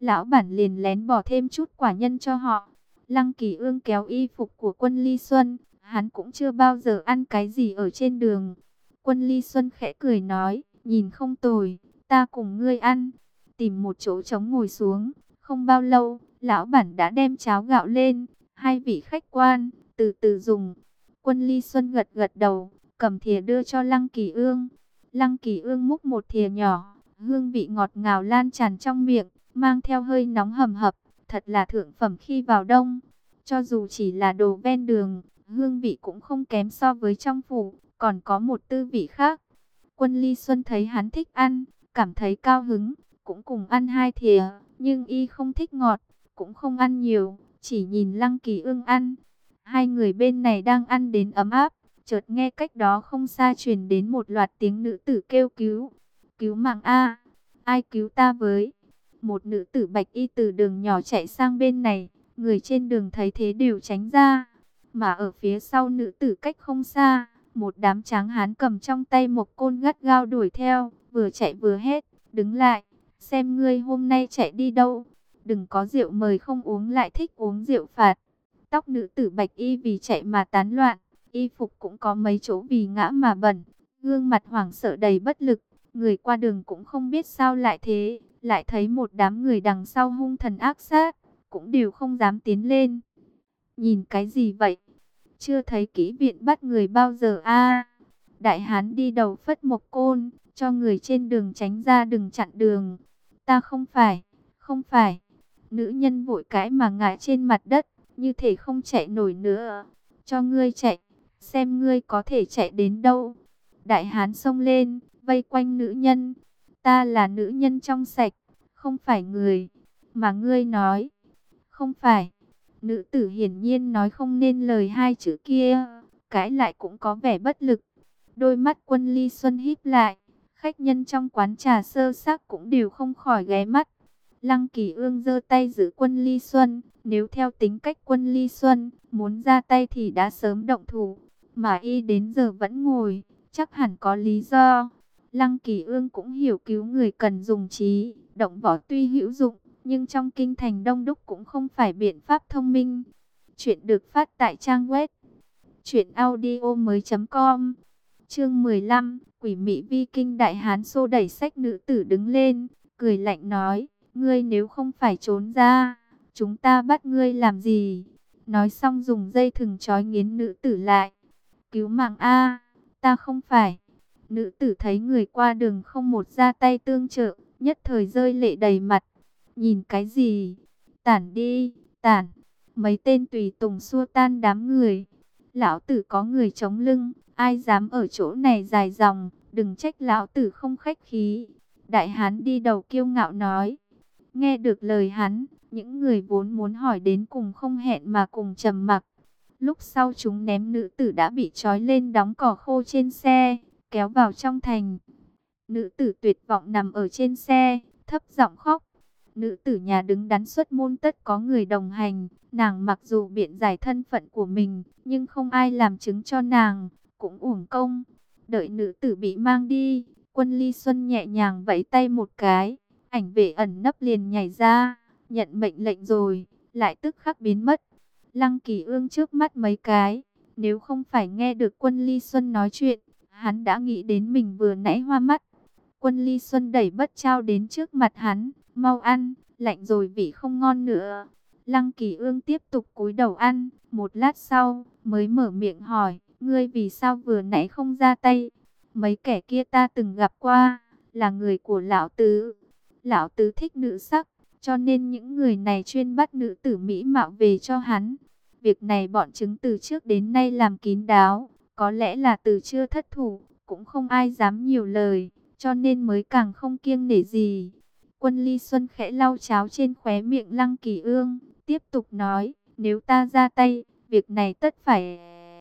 lão bản liền lén bỏ thêm chút quả nhân cho họ. Lăng Kỳ Ương kéo y phục của Quân Ly Xuân, hắn cũng chưa bao giờ ăn cái gì ở trên đường. Quân Ly Xuân khẽ cười nói, nhìn không tồi, ta cùng ngươi ăn. Tìm một chỗ trống ngồi xuống, không bao lâu, lão bản đã đem cháo gạo lên, hai vị khách quan, từ từ dùng. Quân Ly Xuân gật gật đầu, cầm thìa đưa cho Lăng Kỳ Ương. Lăng Kỳ Ương múc một thìa nhỏ, hương vị ngọt ngào lan tràn trong miệng, mang theo hơi nóng hầm hập, thật là thượng phẩm khi vào đông. Cho dù chỉ là đồ ven đường, hương vị cũng không kém so với trong phủ, còn có một tư vị khác. Quân Ly Xuân thấy hắn thích ăn, cảm thấy cao hứng, cũng cùng ăn hai thìa, nhưng y không thích ngọt, cũng không ăn nhiều, chỉ nhìn Lăng Kỳ Ương ăn. Hai người bên này đang ăn đến ấm áp, chợt nghe cách đó không xa truyền đến một loạt tiếng nữ tử kêu cứu. Cứu mạng a, ai cứu ta với? Một nữ tử bạch y từ đường nhỏ chạy sang bên này, người trên đường thấy thế đều tránh ra. Mà ở phía sau nữ tử cách không xa, một đám tráng hán cầm trong tay một côn gắt gao đuổi theo, vừa chạy vừa hét, đứng lại, xem ngươi hôm nay chạy đi đâu. Đừng có rượu mời không uống lại thích uống rượu phạt. Tóc nữ tử bạch y vì chạy mà tán loạn, y phục cũng có mấy chỗ vì ngã mà bẩn, gương mặt hoảng sợ đầy bất lực. Người qua đường cũng không biết sao lại thế, lại thấy một đám người đằng sau hung thần ác sát, cũng đều không dám tiến lên. Nhìn cái gì vậy? Chưa thấy kỹ viện bắt người bao giờ a? Đại hán đi đầu phất một côn, cho người trên đường tránh ra đừng chặn đường. Ta không phải, không phải. Nữ nhân vội cãi mà ngã trên mặt đất, như thể không chạy nổi nữa. Cho ngươi chạy, xem ngươi có thể chạy đến đâu. Đại hán xông lên, vây quanh nữ nhân. Ta là nữ nhân trong sạch, không phải người. Mà ngươi nói, không phải. Nữ tử hiển nhiên nói không nên lời hai chữ kia, cãi lại cũng có vẻ bất lực. Đôi mắt Quân Ly Xuân híp lại, khách nhân trong quán trà sơ xác cũng đều không khỏi ghé mắt. Lăng Kỳ Ương giơ tay giữ Quân Ly Xuân, nếu theo tính cách Quân Ly Xuân, muốn ra tay thì đã sớm động thủ, mà y đến giờ vẫn ngồi, chắc hẳn có lý do. Lăng Kỳ Ương cũng hiểu cứu người cần dùng trí, động võ tuy hữu dụng, nhưng trong kinh thành đông đúc cũng không phải biện pháp thông minh. Chuyện được phát tại trang web truyện audio mới chấm com. Chương mười lăm, Quỷ mị vi kinh. Đại hán xô đẩy xách nữ tử đứng lên, cười lạnh nói, ngươi nếu không phải trốn ra, chúng ta bắt ngươi làm gì? Nói xong dùng dây thừng trói nghiến nữ tử lại. Cứu mạng a, ta không phải. Nữ tử thấy người qua đường không một ra tay tương trợ, nhất thời rơi lệ đầy mặt. Nhìn cái gì? Tản đi, tản. Mấy tên tùy tùng xua tan đám người. Lão tử có người chống lưng, ai dám ở chỗ này dài dòng, đừng trách lão tử không khách khí. Đại hán đi đầu kiêu ngạo nói. Nghe được lời hắn, những người vốn muốn hỏi đến cùng không hẹn mà cùng trầm mặc. Lúc sau chúng ném nữ tử đã bị trói lên đóng cỏ khô trên xe, kéo vào trong thành. Nữ tử tuyệt vọng nằm ở trên xe, thấp giọng khóc. Nữ tử nhà đứng đắn xuất môn tất có người đồng hành. Nàng mặc dù biện giải thân phận của mình, nhưng không ai làm chứng cho nàng, cũng uổng công. Đợi nữ tử bị mang đi, Quân Ly Xuân nhẹ nhàng vẫy tay một cái, ảnh vệ ẩn nấp liền nhảy ra, nhận mệnh lệnh rồi, lại tức khắc biến mất. Lăng Kỳ Ương trước mắt mấy cái, nếu không phải nghe được Quân Ly Xuân nói chuyện, hắn đã nghĩ đến mình vừa nãy hoa mắt. Quân Ly Xuân đẩy bất trao đến trước mặt hắn, mau ăn, lạnh rồi vị không ngon nữa. Lăng Kỳ Ương tiếp tục cúi đầu ăn, một lát sau mới mở miệng hỏi, ngươi vì sao vừa nãy không ra tay? Mấy kẻ kia ta từng gặp qua, là người của lão tứ. Lão tứ thích nữ sắc, cho nên những người này chuyên bắt nữ tử mỹ mạo về cho hắn. Việc này bọn chứng từ trước đến nay làm kín đáo, có lẽ là từ chưa thất thủ, cũng không ai dám nhiều lời, cho nên mới càng không kiêng nể gì. Quân Ly Xuân khẽ lau cháo trên khóe miệng Lăng Kỳ Ương, tiếp tục nói, nếu ta ra tay, việc này tất phải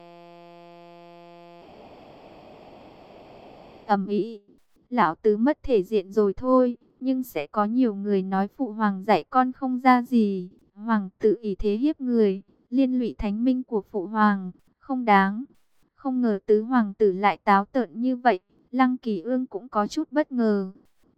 ầm ĩ. Lão tứ mất thể diện rồi thôi, nhưng sẽ có nhiều người nói phụ hoàng dạy con không ra gì, hoàng tự ỷ thế hiếp người, liên lụy thánh minh của phụ hoàng, không đáng. Không ngờ tứ hoàng tử lại táo tợn như vậy, Lăng Kỳ Ương cũng có chút bất ngờ.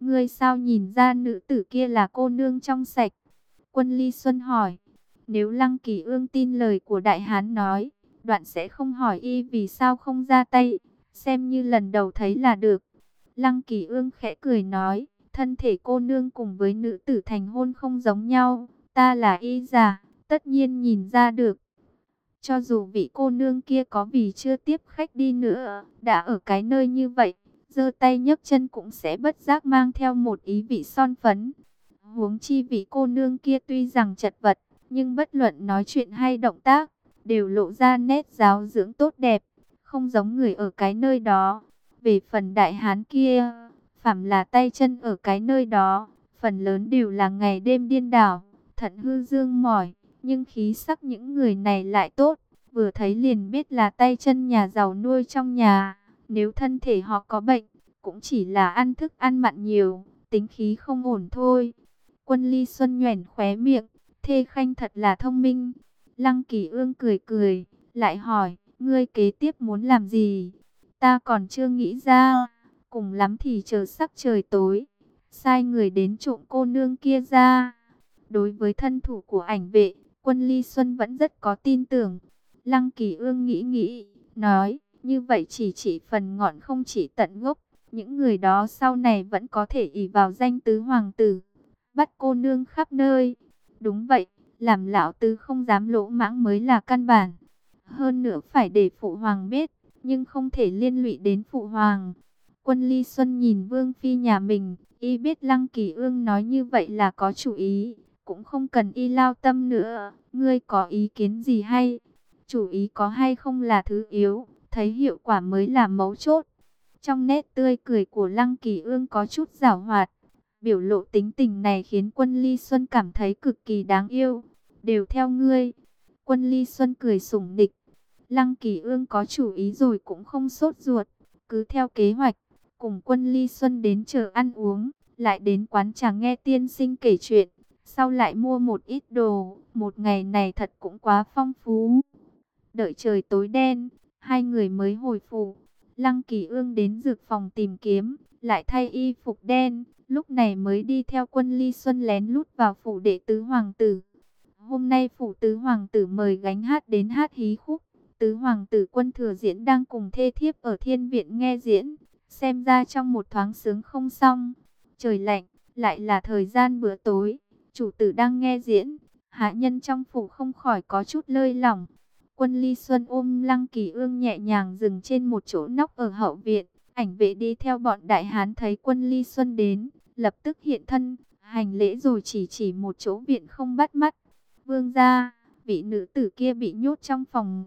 ngươi sao nhìn ra nữ tử kia là cô nương trong sạch? Quân Ly Xuân hỏi. Nếu Lăng Kỳ Ương tin lời của Đại Hán nói, đoạn sẽ không hỏi y vì sao không ra tay, xem như lần đầu thấy là được. Lăng Kỳ Ương khẽ cười nói, thân thể cô nương cùng với nữ tử thành hôn không giống nhau, ta là y giả, tất nhiên nhìn ra được. Cho dù vị cô nương kia có vì chưa tiếp khách đi nữa, đã ở cái nơi như vậy, giơ tay nhấc chân cũng sẽ bất giác mang theo một ý vị son phấn. Huống chi vị cô nương kia tuy rằng chật vật, nhưng bất luận nói chuyện hay động tác, đều lộ ra nét giáo dưỡng tốt đẹp, không giống người ở cái nơi đó. Về phần đại hán kia, phàm là tay chân ở cái nơi đó, phần lớn đều là ngày đêm điên đảo, thận hư dương mỏi, nhưng khí sắc những người này lại tốt, vừa thấy liền biết là tay chân nhà giàu nuôi trong nhà. Nếu thân thể họ có bệnh, cũng chỉ là ăn thức ăn mặn nhiều, tính khí không ổn thôi. Quân Ly Xuân nhoẻn khóe miệng, Thê Khanh thật là thông minh. Lăng Kỳ Ương cười cười, lại hỏi, ngươi kế tiếp muốn làm gì? Ta còn chưa nghĩ ra, cùng lắm thì chờ sắc trời tối, sai người đến trộm cô nương kia ra. Đối với thân thủ của ảnh vệ, Quân Ly Xuân vẫn rất có tin tưởng. Lăng Kỳ Ương nghĩ nghĩ, nói, như vậy chỉ chỉ phần ngọn không chỉ tận gốc. Những người đó sau này vẫn có thể ỷ vào danh tứ hoàng tử, bắt cô nương khắp nơi. Đúng vậy, làm lão tứ không dám lỗ mãng mới là căn bản. Hơn nữa phải để phụ hoàng biết, nhưng không thể liên lụy đến phụ hoàng. Quân Ly Xuân nhìn Vương Phi nhà mình, y biết Lăng Kỳ Ương nói như vậy là có chủ ý, cũng không cần y lao tâm nữa. Ngươi có ý kiến gì hay? Chủ ý có hay không là thứ yếu, thấy hiệu quả mới là mấu chốt. Trong nét tươi cười của Lăng Kỳ Ương có chút giảo hoạt. Biểu lộ tính tình này khiến Quân Ly Xuân cảm thấy cực kỳ đáng yêu. Đều theo ngươi. Quân Ly Xuân cười sủng nịch. Lăng Kỳ Ương có chủ ý rồi cũng không sốt ruột. Cứ theo kế hoạch, cùng Quân Ly Xuân đến chờ ăn uống, lại đến quán trà nghe tiên sinh kể chuyện, sau lại mua một ít đồ. Một ngày này thật cũng quá phong phú. Đợi trời tối đen, hai người mới hồi phủ. Lăng Kỳ Ương đến dược phòng tìm kiếm, lại thay y phục đen, lúc này mới đi theo Quân Ly Xuân lén lút vào phủ đệ tứ hoàng tử. Hôm nay phủ tứ hoàng tử mời gánh hát đến hát hí khúc. Tứ hoàng tử Quân Thừa Diễn đang cùng thê thiếp ở thiên viện nghe diễn, xem ra trong một thoáng sướng không xong. Trời lạnh, lại là thời gian bữa tối, chủ tử đang nghe diễn, hạ nhân trong phủ không khỏi có chút lơi lỏng. Quân Ly Xuân ôm Lăng Kỳ Ương nhẹ nhàng dừng trên một chỗ nóc ở hậu viện. Ảnh vệ đi theo bọn đại hán thấy Quân Ly Xuân đến, lập tức hiện thân, hành lễ rồi chỉ chỉ một chỗ viện không bắt mắt. Vương gia, vị nữ tử kia bị nhốt trong phòng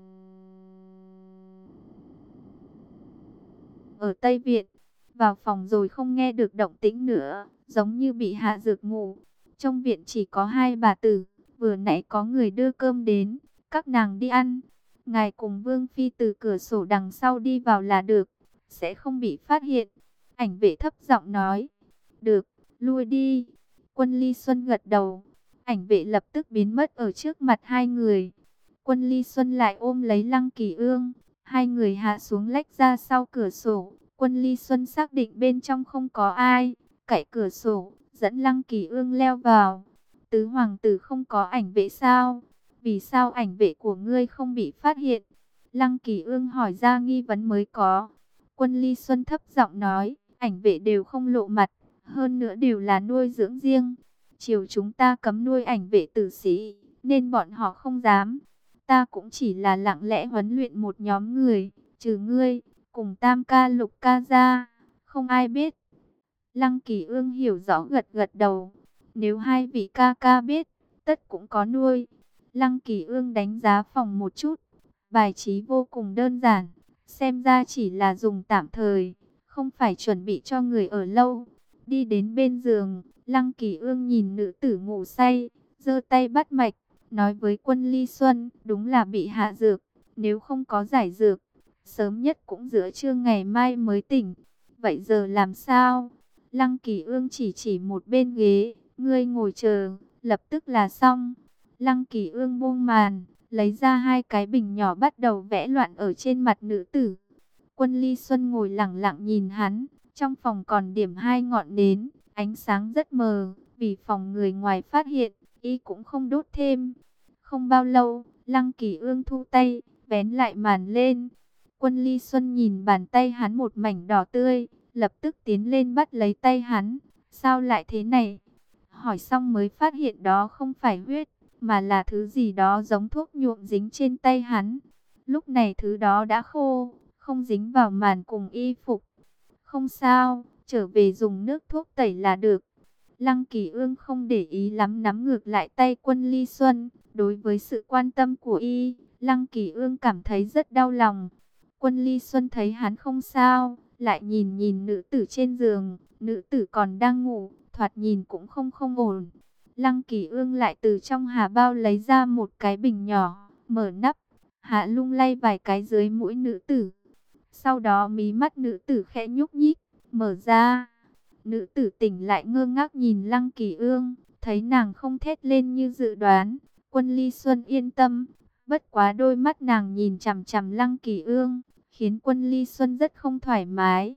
ở Tây Viện. Vào phòng rồi không nghe được động tĩnh nữa, giống như bị hạ dược ngủ. Trong viện chỉ có hai bà tử, vừa nãy có người đưa cơm đến, các nàng đi ăn. Ngài cùng Vương Phi từ cửa sổ đằng sau đi vào là được, sẽ không bị phát hiện. Ảnh vệ thấp giọng nói. Được, lui đi. Quân Ly Xuân gật đầu. Ảnh vệ lập tức biến mất ở trước mặt hai người. Quân Ly Xuân lại ôm lấy Lăng Kỳ Ương. Hai người hạ xuống lách ra sau cửa sổ. Quân Ly Xuân xác định bên trong không có ai, cậy cửa sổ, dẫn Lăng Kỳ Ương leo vào. Tứ hoàng tử không có ảnh vệ sao? Vì sao ảnh vệ của ngươi không bị phát hiện? Lăng Kỳ Ương hỏi ra nghi vấn mới có. Quân Ly Xuân thấp giọng nói, ảnh vệ đều không lộ mặt, hơn nữa đều là nuôi dưỡng riêng. Chiều chúng ta cấm nuôi ảnh vệ tử sĩ, nên bọn họ không dám. Ta cũng chỉ là lặng lẽ huấn luyện một nhóm người, trừ ngươi, cùng tam ca lục ca ra, không ai biết. Lăng Kỳ Ương hiểu rõ gật gật đầu. Nếu hai vị ca ca biết, tất cũng có nuôi. Lăng Kỳ Ương đánh giá phòng một chút, bài trí vô cùng đơn giản, xem ra chỉ là dùng tạm thời, không phải chuẩn bị cho người ở lâu. Đi đến bên giường, Lăng Kỳ Ương nhìn nữ tử ngủ say, giơ tay bắt mạch, nói với Quân Ly Xuân, đúng là bị hạ dược, nếu không có giải dược, sớm nhất cũng giữa trưa ngày mai mới tỉnh. Vậy giờ làm sao? Lăng Kỳ Ương chỉ chỉ một bên ghế, ngươi ngồi chờ, lập tức là xong. Lăng Kỳ Ương buông màn, lấy ra hai cái bình nhỏ bắt đầu vẽ loạn ở trên mặt nữ tử. Quân Ly Xuân ngồi lặng lặng nhìn hắn, Trong phòng còn điểm hai ngọn nến, ánh sáng rất mờ, vì phòng người ngoài phát hiện, y cũng không đốt thêm. Không bao lâu, Lăng Kỳ Ương thu tay, vén lại màn lên. Quân Ly Xuân nhìn bàn tay hắn một mảnh đỏ tươi, lập tức tiến lên bắt lấy tay hắn. Sao lại thế này? Hỏi xong mới phát hiện đó không phải huyết, mà là thứ gì đó giống thuốc nhuộm dính trên tay hắn. Lúc này thứ đó đã khô, không dính vào màn cùng y phục. Không sao, trở về dùng nước thuốc tẩy là được. Lăng Kỳ Ương không để ý lắm, nắm ngược lại tay Quân Ly Xuân. Đối với sự quan tâm của y, Lăng Kỳ Ương cảm thấy rất đau lòng. Quân Ly Xuân thấy hắn không sao, lại nhìn nhìn nữ tử trên giường. Nữ tử còn đang ngủ, thoạt nhìn cũng không không ổn. Lăng Kỳ Ương lại từ trong hà bao lấy ra một cái bình nhỏ, mở nắp, hạ lung lay vài cái dưới mũi nữ tử. Sau đó mí mắt nữ tử khẽ nhúc nhích, mở ra. Nữ tử tỉnh lại ngơ ngác nhìn Lăng Kỳ Ương, thấy nàng không thét lên như dự đoán. Quân Ly Xuân yên tâm, bất quá đôi mắt nàng nhìn chằm chằm Lăng Kỳ Ương, khiến Quân Ly Xuân rất không thoải mái.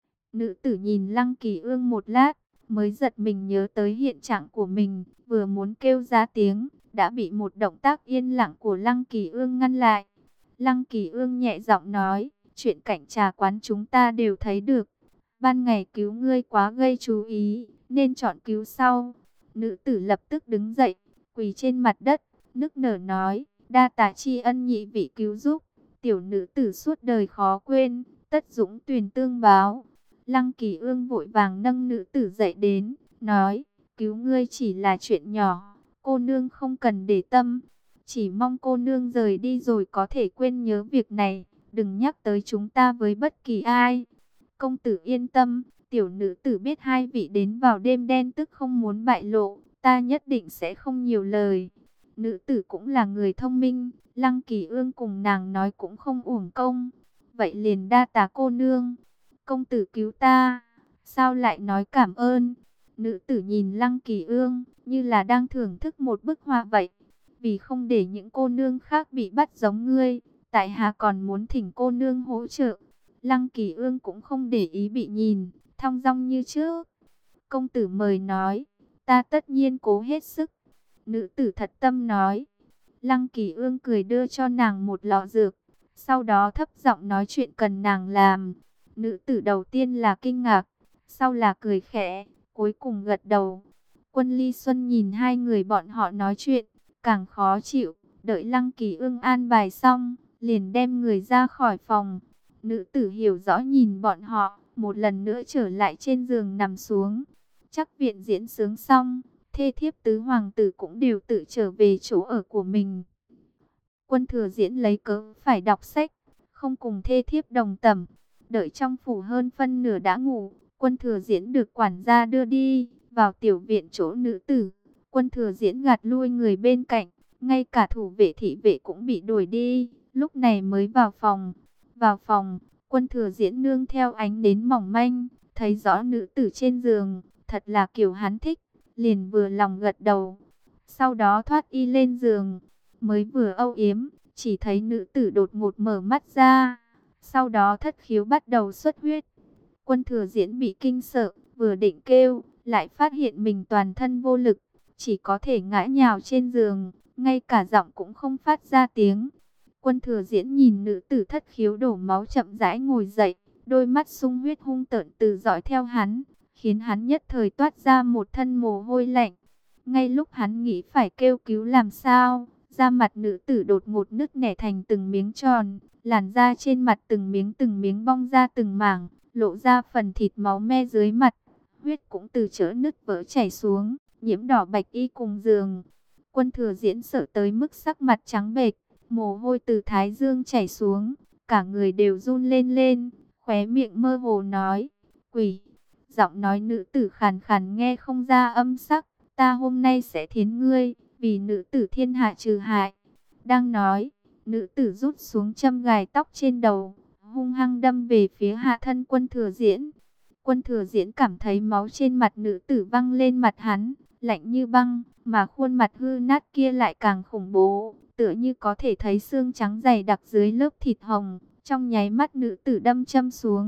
Nữ tử nhìn Lăng Kỳ Ương một lát, mới giật mình nhớ tới hiện trạng của mình, vừa muốn kêu ra tiếng, đã bị một động tác yên lặng của Lăng Kỳ Ương ngăn lại. Lăng Kỳ Ương nhẹ giọng nói, chuyện cạnh trà quán chúng ta đều thấy được. Ban ngày cứu ngươi quá gây chú ý, nên chọn cứu sau. Nữ tử lập tức đứng dậy, quỳ trên mặt đất, nức nở nói, đa tạ tri ân nhị vị cứu giúp. Tiểu nữ tử suốt đời khó quên, tất dũng tuyền tương báo. Lăng Kỳ Ương vội vàng nâng nữ tử dậy đến, nói, cứu ngươi chỉ là chuyện nhỏ, cô nương không cần để tâm. Chỉ mong cô nương rời đi rồi có thể quên nhớ việc này, đừng nhắc tới chúng ta với bất kỳ ai. Công tử yên tâm, tiểu nữ tử biết hai vị đến vào đêm đen tức không muốn bại lộ, ta nhất định sẽ không nhiều lời. Nữ tử cũng là người thông minh, Lăng Kỳ Ương cùng nàng nói cũng không uổng công. Vậy liền đa tạ cô nương, công tử cứu ta, sao lại nói cảm ơn. Nữ tử nhìn Lăng Kỳ Ương như là đang thưởng thức một bức họa vậy. Vì không để những cô nương khác bị bắt giống ngươi, tại hạ còn muốn thỉnh cô nương hỗ trợ. Lăng Kỳ Ương cũng không để ý bị nhìn, thong dong như trước. Công tử mời nói, ta tất nhiên cố hết sức. Nữ tử thật tâm nói. Lăng Kỳ Ương cười đưa cho nàng một lọ dược, sau đó thấp giọng nói chuyện cần nàng làm. Nữ tử đầu tiên là kinh ngạc, sau là cười khẽ, cuối cùng gật đầu. Quân Ly Xuân nhìn hai người bọn họ nói chuyện, càng khó chịu. Đợi Lăng Kỳ Ương an bài xong, liền đem người ra khỏi phòng. Nữ tử hiểu rõ nhìn bọn họ, một lần nữa trở lại trên giường nằm xuống. Chắc viện diễn sướng xong, thê thiếp tứ hoàng tử cũng đều tự trở về chỗ ở của mình. Quân Thừa Diễn lấy cớ phải đọc sách, không cùng thê thiếp đồng tẩm. Đợi trong phủ hơn phân nửa đã ngủ, Quân Thừa Diễn được quản gia đưa đi vào tiểu viện chỗ nữ tử. Quân Thừa Diễn gạt lui người bên cạnh, ngay cả thủ vệ thị vệ cũng bị đuổi đi, lúc này mới vào phòng. Vào phòng, Quân Thừa Diễn nương theo ánh nến mỏng manh, thấy rõ nữ tử trên giường, thật là kiểu hắn thích, liền vừa lòng gật đầu. Sau đó thoát y lên giường, mới vừa âu yếm, chỉ thấy nữ tử đột ngột mở mắt ra, sau đó thất khiếu bắt đầu xuất huyết. Quân Thừa Diễn bị kinh sợ, vừa định kêu, lại phát hiện mình toàn thân vô lực, chỉ có thể ngã nhào trên giường, ngay cả giọng cũng không phát ra tiếng. Quân Thừa Diễn nhìn nữ tử thất khiếu đổ máu chậm rãi ngồi dậy, đôi mắt sung huyết hung tợn từ dõi theo hắn, khiến hắn nhất thời toát ra một thân mồ hôi lạnh. Ngay lúc hắn nghĩ phải kêu cứu làm sao, da mặt nữ tử đột ngột nứt nẻ thành từng miếng tròn, làn da trên mặt từng miếng từng miếng bong ra từng mảng, lộ ra phần thịt máu me dưới mặt, huyết cũng từ chỡ nứt vỡ chảy xuống, nhiễm đỏ bạch y cùng giường. Quân Thừa Diễn sợ tới mức sắc mặt trắng bệch, mồ hôi từ thái dương chảy xuống, cả người đều run lên lên, khóe miệng mơ hồ nói, quỷ. Giọng nói nữ tử khàn khàn nghe không ra âm sắc, ta hôm nay sẽ thiến ngươi, vì nữ tử thiên hạ trừ hại. Đang nói, nữ tử rút xuống châm gài tóc trên đầu, hung hăng đâm về phía hạ thân Quân Thừa Diễn. Quân Thừa Diễn cảm thấy máu trên mặt nữ tử văng lên mặt hắn, lạnh như băng, mà khuôn mặt hư nát kia lại càng khủng bố, tựa như có thể thấy xương trắng dày đặc dưới lớp thịt hồng. Trong nháy mắt nữ tử đâm châm xuống,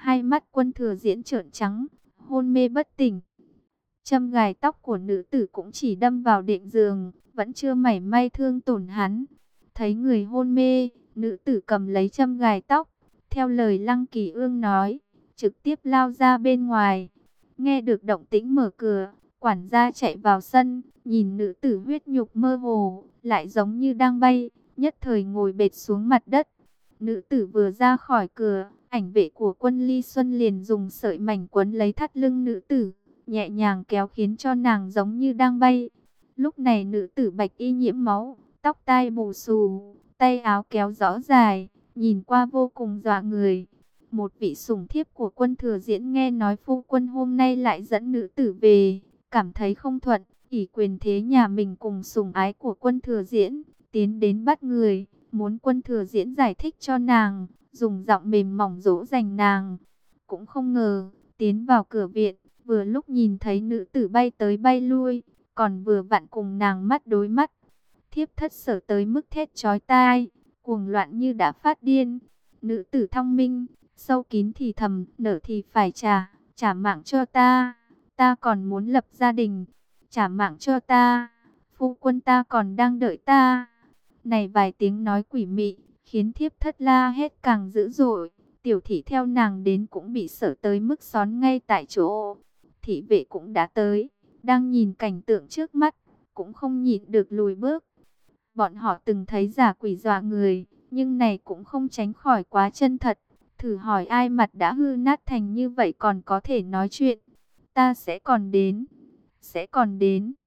Hai mắt Quân Thừa Diễn trợn trắng, hôn mê bất tỉnh. Châm gài tóc của nữ tử cũng chỉ đâm vào đệm giường, vẫn chưa mảy may thương tổn hắn. Thấy người hôn mê, nữ tử cầm lấy châm gài tóc, theo lời Lăng Kỳ Ương nói, trực tiếp lao ra bên ngoài. Nghe được động tĩnh mở cửa, quản gia chạy vào sân, nhìn nữ tử huyết nhục mơ hồ, lại giống như đang bay, nhất thời ngồi bệt xuống mặt đất. Nữ tử vừa ra khỏi cửa, ảnh vệ của Quân Ly Xuân liền dùng sợi mảnh quấn lấy thắt lưng nữ tử, nhẹ nhàng kéo khiến cho nàng giống như đang bay. Lúc này nữ tử bạch y nhiễm máu, tóc tai bù xù, tay áo kéo rõ dài, nhìn qua vô cùng dọa người. Một vị sủng thiếp của Quân Thừa Diễn nghe nói phu quân hôm nay lại dẫn nữ tử về, cảm thấy không thuận, ỷ quyền thế nhà mình cùng sủng ái của Quân Thừa Diễn, tiến đến bắt người, muốn Quân Thừa Diễn giải thích cho nàng, dùng giọng mềm mỏng dỗ dành nàng. Cũng không ngờ, tiến vào cửa viện, vừa lúc nhìn thấy nữ tử bay tới bay lui, còn vừa vặn cùng nàng mắt đối mắt. Thiếp thất sở tới mức thét chói tai, cuồng loạn như đã phát điên. Nữ tử thông minh, sâu kín thì thầm, nở thì phải trả, trả mạng cho ta, ta còn muốn lập gia đình, trả mạng cho ta, phu quân ta còn đang đợi ta. Này vài tiếng nói quỷ mị, khiến thiếp thất la hét càng dữ dội. Tiểu thị theo nàng đến cũng bị sợ tới mức xón ngay tại chỗ. Thị vệ cũng đã tới, đang nhìn cảnh tượng trước mắt, cũng không nhịn được lùi bước. Bọn họ từng thấy giả quỷ dọa người, nhưng này cũng không tránh khỏi quá chân thật. Thử hỏi ai mặt đã hư nát thành như vậy còn có thể nói chuyện. Ta sẽ còn đến, sẽ còn đến.